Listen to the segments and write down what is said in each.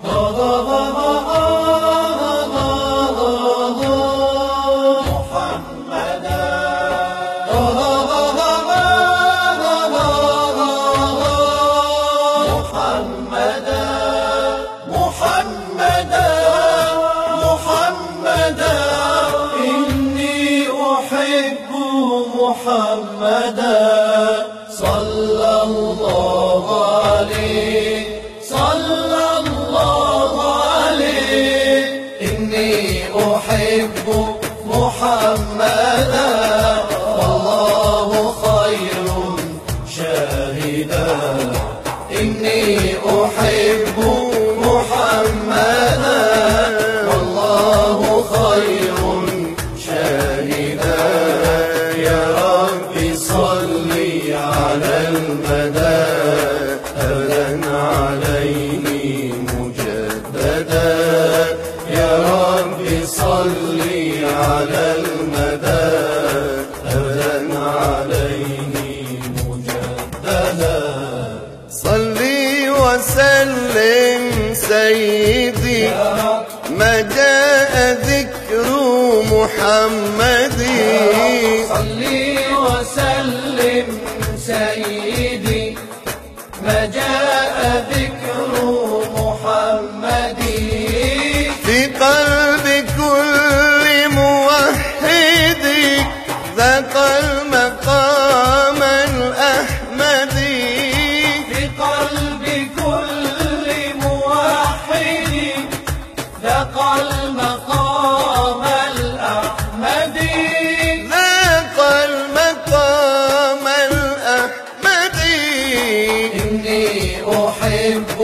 محمدا صلى الله عليه صلى الله عليه إني أحب محمدا والله خير شاهدا إني أحب محمدا والله خير شاهدا يا رب صل على المدى أبدا عليه مجددا يا رب صل على المدى أبدا عليه مجددا صل وسلم سيدي ما جاء ذكر محمد صل وسلم سيدي ما جاء ذكر محمد في قلب كل موحد ذاق المقام الأحمدي في قلب كل موحد ذاق المقام الأحمدي ذاق المقام الأحمدي إني أحب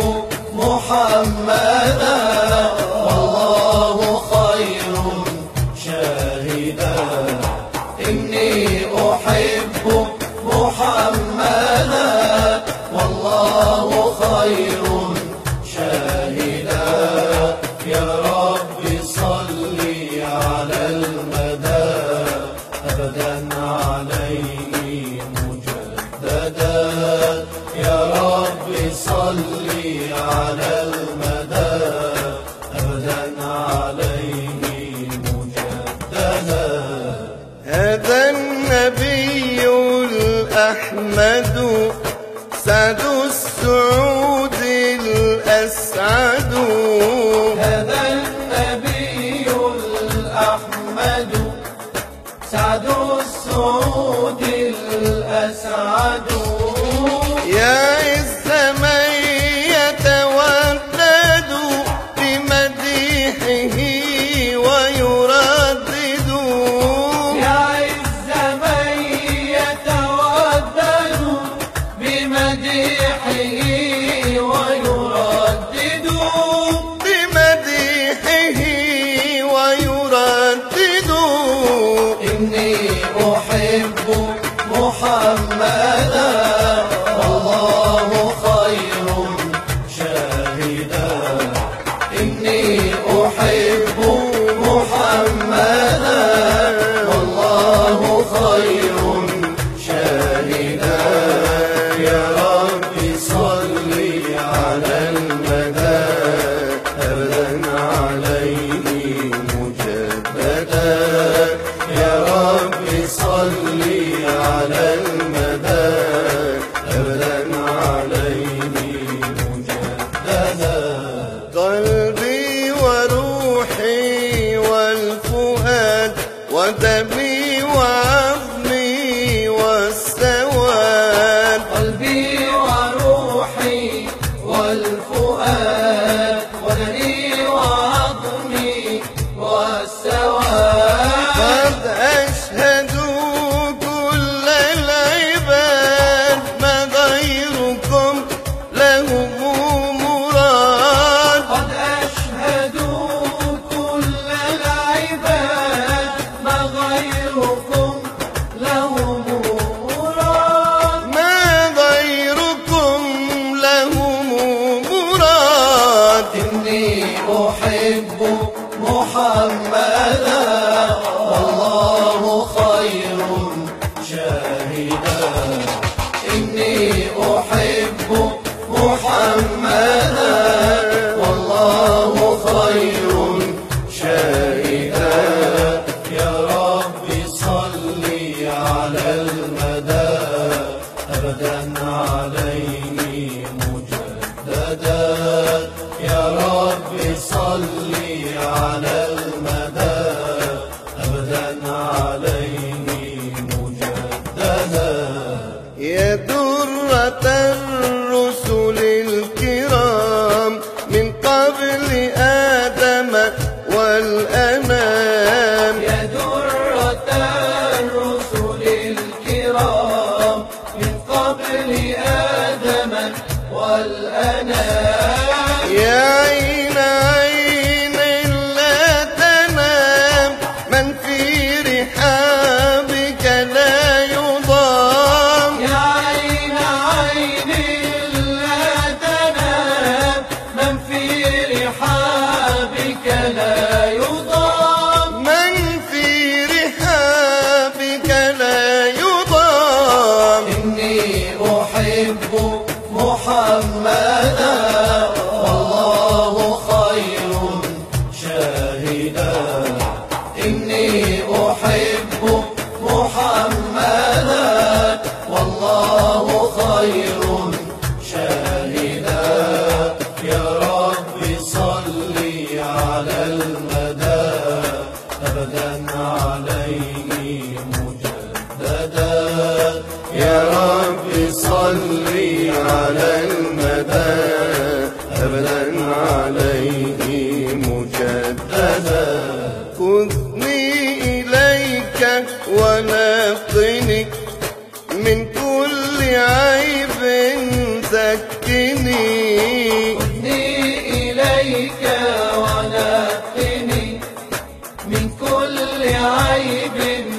محمدا والله خير شاهدا إني أحب محمدا والله خير شاهدا يا رب صل على المدى أبدا عليه مجددا يا رب صل على المدى أبدا عليه مجددا هذا النبي الأحمد سعد السعود الأسعد هذا النبي الأحمد سعد السعود الأسعد يا عز من يتودد بمديحه ويردد يا عز من يتودد بمديحه ويردد بمديحه ويردد إني أحب محمدا والله خير شاهدا إني أحب محمدا والله خير شاهدا يا رب صل على المدى أبدا عليه مجددا يا رب صل على المدى أبدا عليه مجددا قلبي وروحي والفؤاد ودمي وعظمي والسواد قلبي وروحي والفؤاد ودمي وعظمي والسواد قد أشهدوا كل العباد ما غيركم لهم مراد قد أشهدوا كل العباد ما غيركم لهم مراد ما غيركم لهم مراد إني أحب محمدا والله خير شاهدا إني أحب محمدا والله على المدى أبدا عليه مجددا يا رب صل على المدى أبدا عليه مجددا يا درة الرسل الكرام من قبل آدم والأنام يا درة الرسل الكرام من قبل آدم والأنام يا عين عين لا تنام من في رحابك لا يضام يا عين عين لا تنام من في رحابك لا يضام من في رحابك لا يضام إني أحب محمدا والله خير شاهدا إني أحب محمدا والله خير شاهدا يا رب صل على المدى أبدا عليه مجددا يا رب صل على المدى أبدا عليه مجددا خذني إليك ونقني من كل عيب زكني خذني إليك ونقني من كل عيب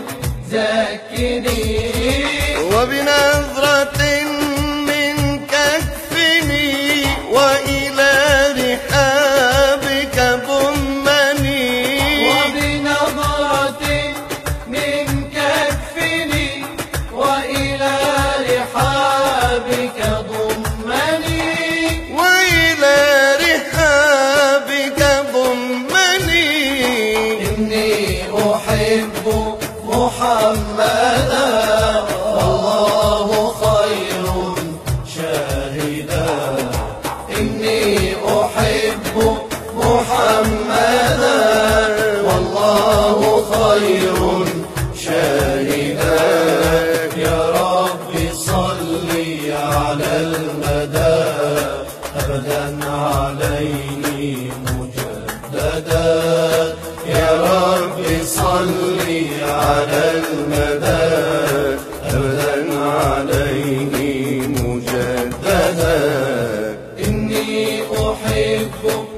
زكني وبنظرة منك اكفني وإلى رحابك ضمني وبنظرة منك اكفني وإلى رحابك ضمني وإلى رحابك ضمني إني أحب محمدا والله خير شاهدا إني أحب محمدا والله خير شاهدا يا رب صل على المدى أبدا عليه مجددا يا رب صل على المدى أبدا عليه مجددا إني أحب